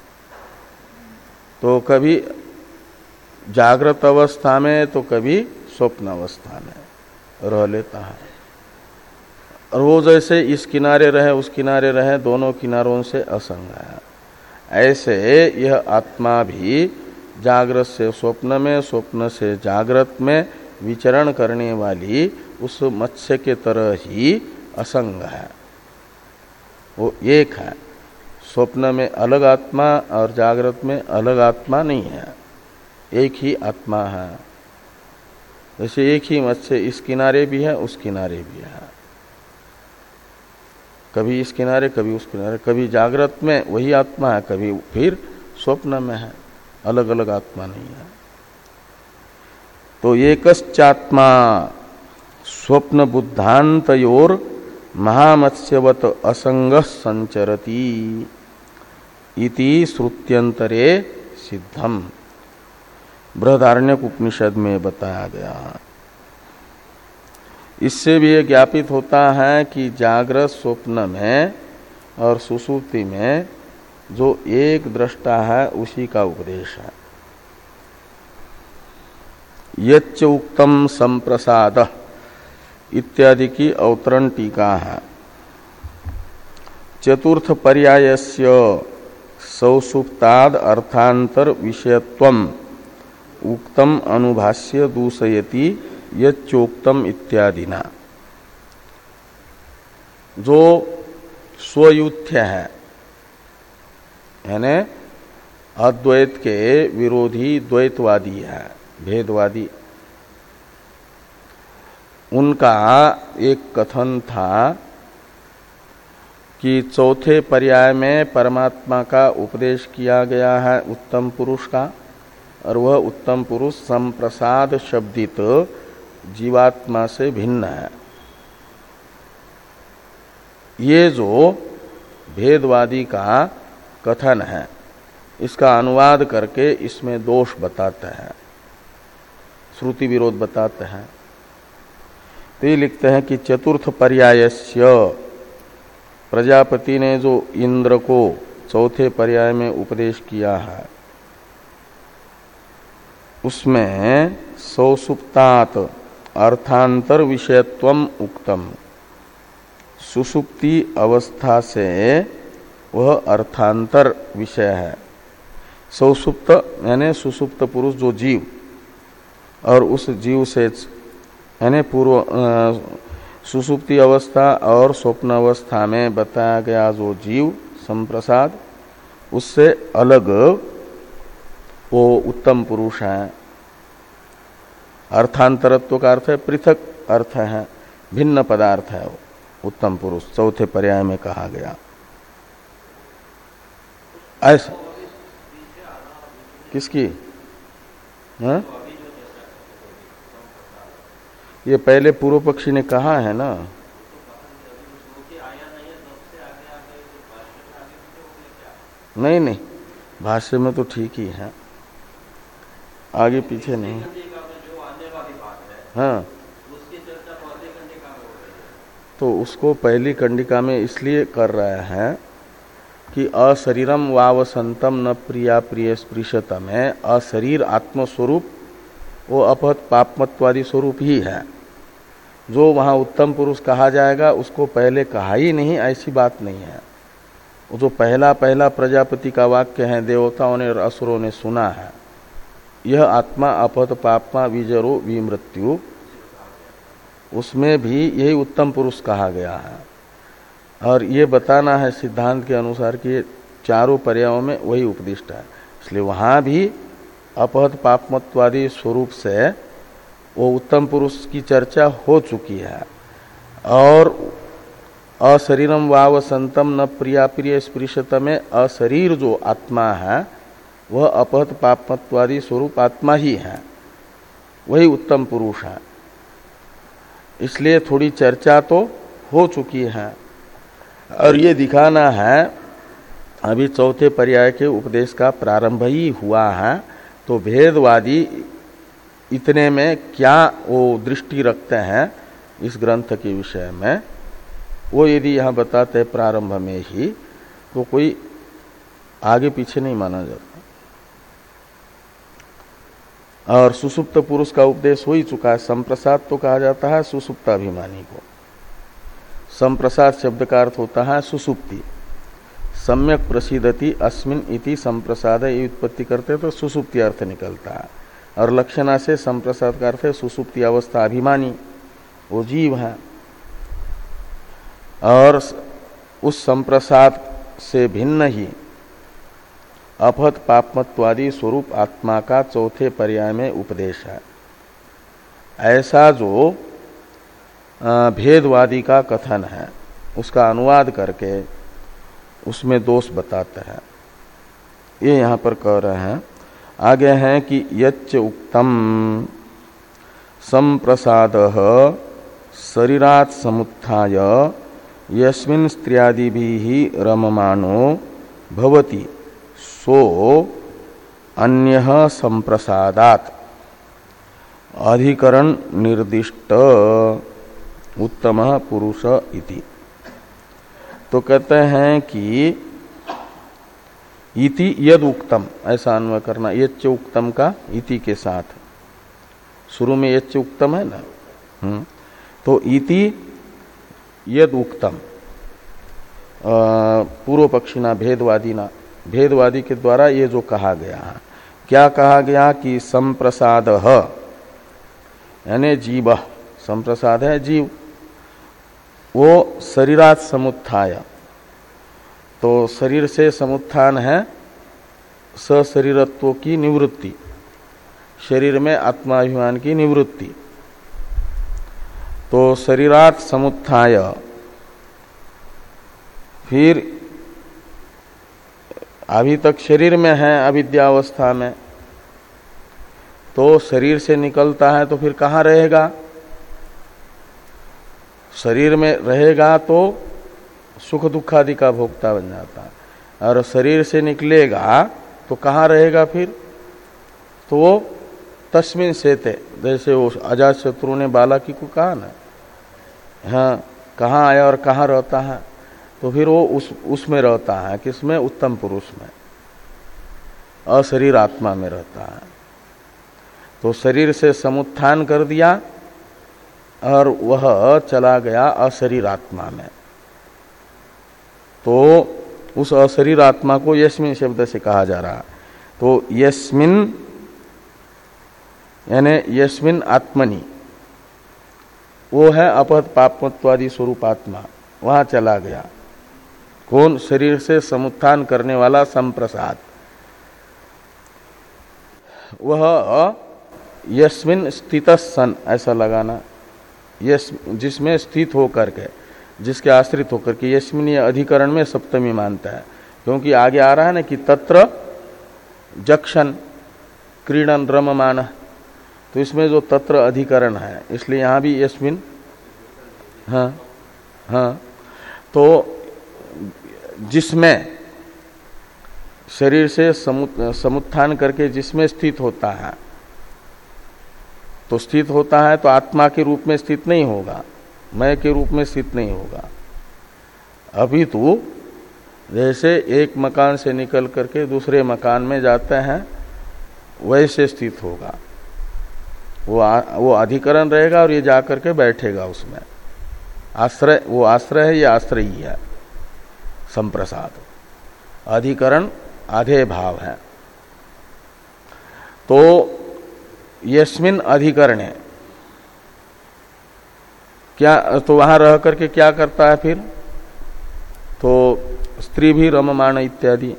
तो कभी जागृत अवस्था में तो कभी स्वप्न अवस्था में रह लेता है। और वो जैसे इस किनारे रहे उस किनारे रहे, दोनों किनारों से असंग है। ऐसे यह आत्मा भी जागृत से स्वप्न में, स्वप्न से जागृत में विचरण करने वाली उस मत्स्य के तरह ही असंग है। वो एक है, स्वप्न में अलग आत्मा और जागृत में अलग आत्मा नहीं है, एक ही आत्मा है। जैसे एक ही मत्स्य इस किनारे भी है उस किनारे भी है, कभी इस किनारे कभी उस किनारे, कभी जागृत में वही आत्मा है, कभी फिर स्वप्न में है, अलग अलग आत्मा नहीं है। तो एकश्चात्मा स्वप्न बुद्धांतयोर महामत्स्यवत असंगः संचरति इति श्रुत्यंतरे सिद्धम, बृहदारण्यक उपनिषद में बताया गया। इससे भी ये ज्ञापित होता है कि जागृत स्वप्न में और सुषुप्ति में जो एक दृष्टा है उसी का उपदेश है। यच्च उक्तम संप्रसाद इत्यादि की अवतरण टीका है। चतुर्थ पर्यायस्य सौसुप्ताद अर्थांतर विषयत्वम उक्तम अनुभाष्य दूषयति यच्चोक्तम इत्यादिना। जो स्वयुथ्य है यानी अद्वैत के विरोधी द्वैतवादी है, भेदवादी, उनका एक कथन था कि चौथे पर्याय में परमात्मा का उपदेश किया गया है उत्तम पुरुष का, और वह उत्तम पुरुष संप्रसाद शब्दित जीवात्मा से भिन्न है। ये जो भेदवादी का कथन है इसका अनुवाद करके इसमें दोष बताते हैं, श्रुति विरोध बताते हैं। तो ये लिखते हैं कि चतुर्थ पर्यायस्य, प्रजापति ने जो इंद्र को चौथे पर्याय में उपदेश किया है उसमें सौसुप्तात अर्थांतर विषयत्वम उक्तम, सुषुप्ति अवस्था से वह अर्थांतर विषय है। सौसुप्त यानी सुषुप्त पुरुष जो जीव, और उस जीव से यानी पूर्व सुषुप्ति अवस्था और स्वप्न अवस्था में बताया गया जो जीव संप्रसाद, उससे अलग वो उत्तम पुरुष है। अर्थांतरत्व का अर्थ है पृथक अर्थ है, भिन्न पदार्थ है वो उत्तम पुरुष, चौथे पर्याय में कहा गया। ऐसा किसकी है? ये पहले पूर्व पक्षी ने कहा है ना। नहीं नहीं, भाष्य में तो ठीक ही है, आगे पीछे नहीं। हाँ, तो उसको पहली कंडिका में इसलिए कर रहे हैं कि अशरीरम वावसंतम न प्रिया प्रिय स्पृशत में अशरीर आत्मस्वरूप वो अपहत पापमत्वादी स्वरूप ही है। जो वहाँ उत्तम पुरुष कहा जाएगा उसको पहले कहा ही नहीं, ऐसी बात नहीं है। वो जो पहला पहला प्रजापति का वाक्य है, देवताओं ने और असुरों ने सुना है, यह आत्मा अपहत पापमा विजरो विमृत्यु, उसमें भी यही उत्तम पुरुष कहा गया है। और ये बताना है सिद्धांत के अनुसार कि चारों पर्यायों में वही उपदिष्ट है, इसलिए वहाँ भी अपहत पापमत्वादी स्वरूप से वो उत्तम पुरुष की चर्चा हो चुकी है। और अशरीरम वाव संतम न प्रिया प्रिय स्पृशत में अशरीर जो आत्मा है वह अपहत पापमत्वादी स्वरूप आत्मा ही है, वही उत्तम पुरुष है। इसलिए थोड़ी चर्चा तो हो चुकी है, और ये दिखाना है अभी चौथे पर्याय के उपदेश का प्रारंभ ही हुआ है। तो भेदवादी इतने में क्या वो दृष्टि रखते हैं इस ग्रंथ के विषय में, वो यदि यहाँ बताते हैं प्रारंभ में ही, तो कोई आगे पीछे नहीं माना जाता। और सुसुप्त पुरुष का उपदेश हो ही चुका है। संप्रसाद तो कहा जाता है सुसुप्ताभिमानी को। संप्रसाद शब्द का अर्थ होता है सुसुप्ति। सम्यक प्रसिद्धति अस्मिन इति संप्रसाद, ये उत्पत्ति करते तो सुसुप्ति अर्थ निकलता है। और लक्षणा से संप्रसाद का अर्थ है सुसुप्ति अवस्था अभिमानी, वो जीव है। और उस संप्रसाद से भिन्न ही अपहत पापमत्वादी स्वरूप आत्मा का चौथे पर्याय में उपदेश है। ऐसा जो भेदवादी का कथन है उसका अनुवाद करके उसमें दोष बताते हैं। ये यहाँ पर कह रहे हैं। आगे हैं कि यच्च उक्तम संप्रसादः शरीरात् समुत्थाय यस्मिन् स्त्रियादिभिः रममाणो भवति सो अन्यः संप्रसादात् अधिकरण निर्दिष्ट उत्तम पुरुष इति। तो कहते हैं कि इति यद उक्तम, ऐसा अन्वय करना, यच्च उक्तम का इति के साथ। शुरू में यच्च उक्तम है ना, हम्म, तो इति यद उक्तम, पूर्व पक्षिना भेदवादीना, भेदवादी के द्वारा ये जो कहा गया है, क्या कहा गया कि संप्रसाद यानी जीव, संप्रसाद है जीव, वो शरीरात समुत्थाय, तो शरीर से समुत्थान है सशरीरत्व की निवृत्ति, शरीर में आत्माभिमान की निवृत्ति। तो शरीरात समुत्थाय, फिर अभी तक शरीर में है अविद्यावस्था में, तो शरीर से निकलता है तो फिर कहाँ रहेगा? शरीर में रहेगा तो सुख दुखादि का भोक्ता बन जाता है, और शरीर से निकलेगा तो कहाँ रहेगा फिर? तो वो तस्मिन सेते, जैसे वो अजातशत्रु ने बालाकी को कहा ना, हाँ कहाँ आया और कहाँ रहता है, तो फिर वो उस उसमें रहता है, किसमें? उत्तम पुरुष में, अशरीर आत्मा में रहता है। तो शरीर से समुत्थान कर दिया और वह चला गया अशरीर आत्मा में, तो उस अशरीर आत्मा को यस्मिन शब्द से कहा जा रहा। तो यस्मिन यानी यस्मिन आत्मनि, वो है अपहत पापमत्वादि स्वरूप आत्मा, वहां चला गया। कौन? शरीर से समुत्थान करने वाला संप्रसाद, वह यस्मिन स्थित सन, ऐसा लगाना, यस जिसमें स्थित होकर के, जिसके आश्रित होकर के, यस्मिन ये अधिकरण में सप्तमी मानता है, क्योंकि आगे आ रहा है ना कि तत्र जक्षन क्रीडन रममान, तो इसमें जो तत्र अधिकरण है, इसलिए यहां भी यस्मिन, हाँ हाँ, तो जिसमें शरीर से समुत्थान करके जिसमें स्थित होता है, तो स्थित होता है तो आत्मा के रूप में स्थित नहीं होगा, मैं के रूप में स्थित नहीं होगा। अभी तो जैसे एक मकान से निकल करके दूसरे मकान में जाते हैं वैसे स्थित होगा, वो आ, वो अधिकरण रहेगा और ये जाकर के बैठेगा उसमें। आश्रय, वो आश्रय है, ये आश्रय ही है संप्रसाद। अधिकरण आधे भाव है। तो यस्मिन अधिकरणे, क्या तो वहां रह करके क्या करता है फिर? तो स्त्री भी रममाण इत्यादि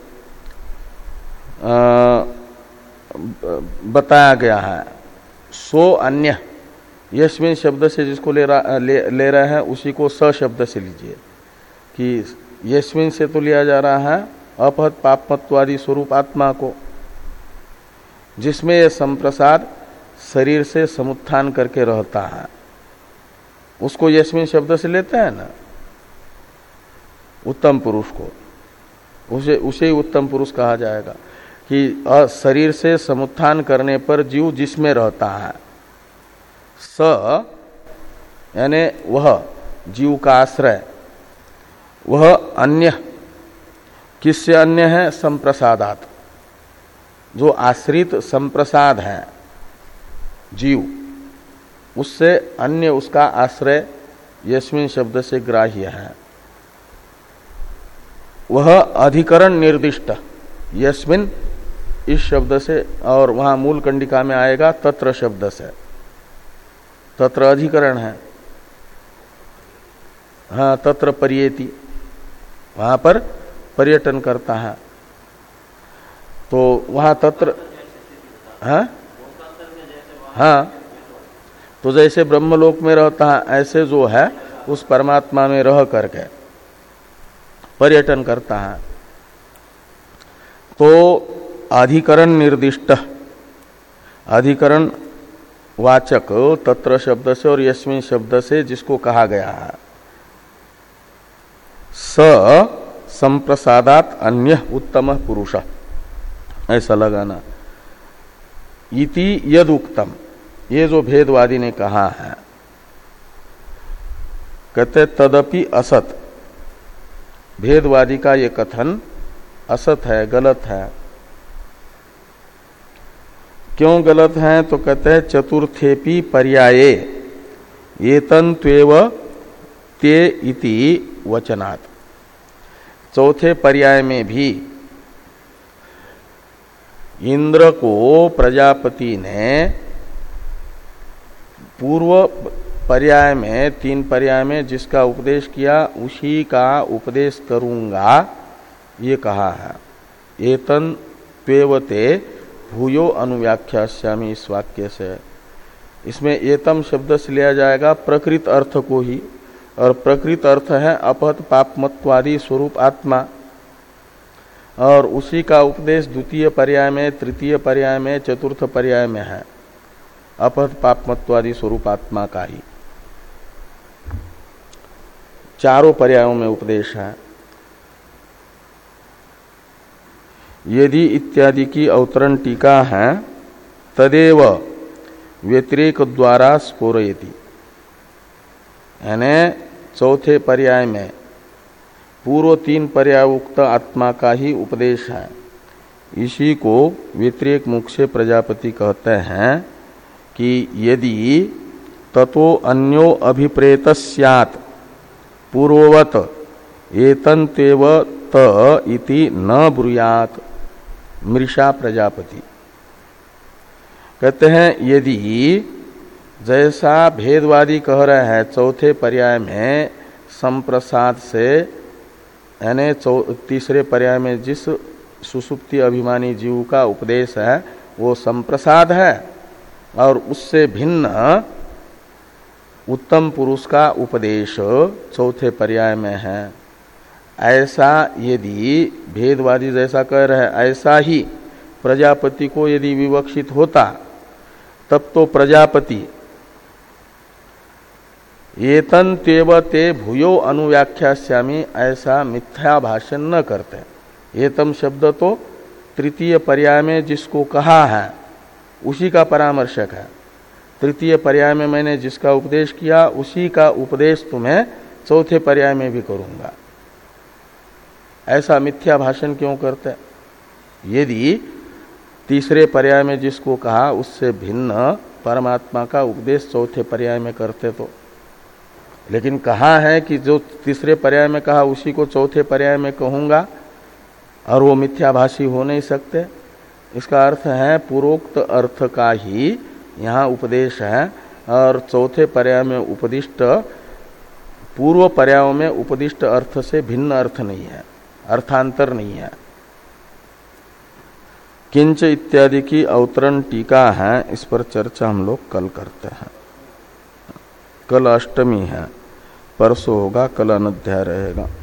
बताया गया है। सो अन्य, यस्मिन शब्द से जिसको ले रहा ले, ले रहे हैं उसी को स शब्द से लीजिए, कि यस्मिन से तो लिया जा रहा है अपहत पापमत्वादि स्वरूप आत्मा को, जिसमें यह संप्रसाद शरीर से समुत्थान करके रहता है, उसको यस्मिन शब्द से लेते हैं ना, उत्तम पुरुष को, उसे उसे ही उत्तम पुरुष कहा जाएगा। कि शरीर से समुत्थान करने पर जीव जिसमें रहता है, स यानी वह जीव का आश्रय, वह अन्य, किससे अन्य है? संप्रसादात, जो आश्रित संप्रसाद है जीव, उससे अन्य उसका आश्रय यस्मिन शब्द से ग्राह्य है। वह अधिकरण निर्दिष्ट, यस्मिन इस शब्द से, और वहां मूल कंडिका में आएगा तत्र शब्द से, तत्र अधिकरण है, हाँ तत्र पर्येति, वहां पर पर्यटन करता है, तो वहां तत्र, हाँ हाँ, तो जैसे ब्रह्मलोक में रहता है ऐसे जो है उस परमात्मा में रह करके पर्यटन करता है। तो अधिकरण निर्दिष्ट, अधिकरण वाचक तत्र शब्द से और यस्मिन शब्द से जिसको कहा गया है, स संप्रसादात अन्य उत्तम पुरुष, ऐसा लगाना। इति यद उक्तम, ये जो भेदवादी ने कहा है, कहते तदपि असत, भेदवादी का ये कथन असत है, गलत है। क्यों गलत है? तो कहते हैं चतुर्थेपि पर्याये एतन्त्वेव ते इति वचनात्, चौथे पर्याय में भी इंद्र को प्रजापति ने पूर्व पर्याय में, तीन पर्याय में जिसका उपदेश किया उसी का उपदेश करूंगा, ये कहा है। एतन त्वेवते भूयो अनुव्याख्यास्यामि, इस वाक्य से। इसमें एतम शब्द से लिया जाएगा प्रकृत अर्थ को ही, और प्रकृत अर्थ है अपहत पापमत्वादि स्वरूप आत्मा, और उसी का उपदेश द्वितीय पर्याय में, तृतीय पर्याय में, चतुर्थ पर्याय में है, अपहत पापमत्वादि स्वरूप आत्मा का ही। चारों पर्यायों में उपदेश है। यदि इत्यादि की अवतरण टीका है, तदेव व्यतिरेक द्वारा स्फोरयति, यानी चौथे पर्याय में पूर्व तीन पर्याय उक्त आत्मा का ही उपदेश है। इसी को व्यतिरेक मुख से प्रजापति कहते हैं कि यदि ततो अन्यो अभिप्रेत स्यात् पूर्ववत एतन्तेव त इति न ब्रूयात् मृषा प्रजापति। कहते हैं यदि जैसा भेदवादी कह रहे हैं चौथे पर्याय में संप्रसाद से, यानी तीसरे पर्याय में जिस सुसुप्ति अभिमानी जीव का उपदेश है वो संप्रसाद है, और उससे भिन्न उत्तम पुरुष का उपदेश चौथे पर्याय में है। ऐसा यदि भेदवादी जैसा कह रहे हैं, ऐसा ही प्रजापति को यदि विवक्षित होता, तब तो प्रजापति एतन्तेव ते भूयो अनुव्याख्यास्यामि ऐसा मिथ्या भाषण न करते। एतम शब्द तो तृतीय पर्याय में जिसको कहा है उसी का परामर्शक है। तृतीय पर्याय में मैंने जिसका उपदेश किया उसी का उपदेश तुम्हें चौथे पर्याय में भी करूंगा, ऐसा मिथ्या भाषण क्यों करते? यदि तीसरे पर्याय में जिसको कहा उससे भिन्न परमात्मा का उपदेश चौथे पर्याय में करते तो। लेकिन कहा है कि जो तीसरे पर्याय में कहा उसी को चौथे पर्याय में कहूंगा, और वो मिथ्याभाषी हो नहीं सकते। इसका अर्थ है पूर्वोक्त अर्थ का ही यहाँ उपदेश है, और चौथे पर्याय में उपदिष्ट पूर्व पर्यायों में उपदिष्ट अर्थ से भिन्न अर्थ नहीं है, अर्थांतर नहीं है। किंच इत्यादि की अवतरण टीका है, इस पर चर्चा हम लोग कल करते हैं। कल अष्टमी है, परसों होगा, कल अनध्याय रहेगा।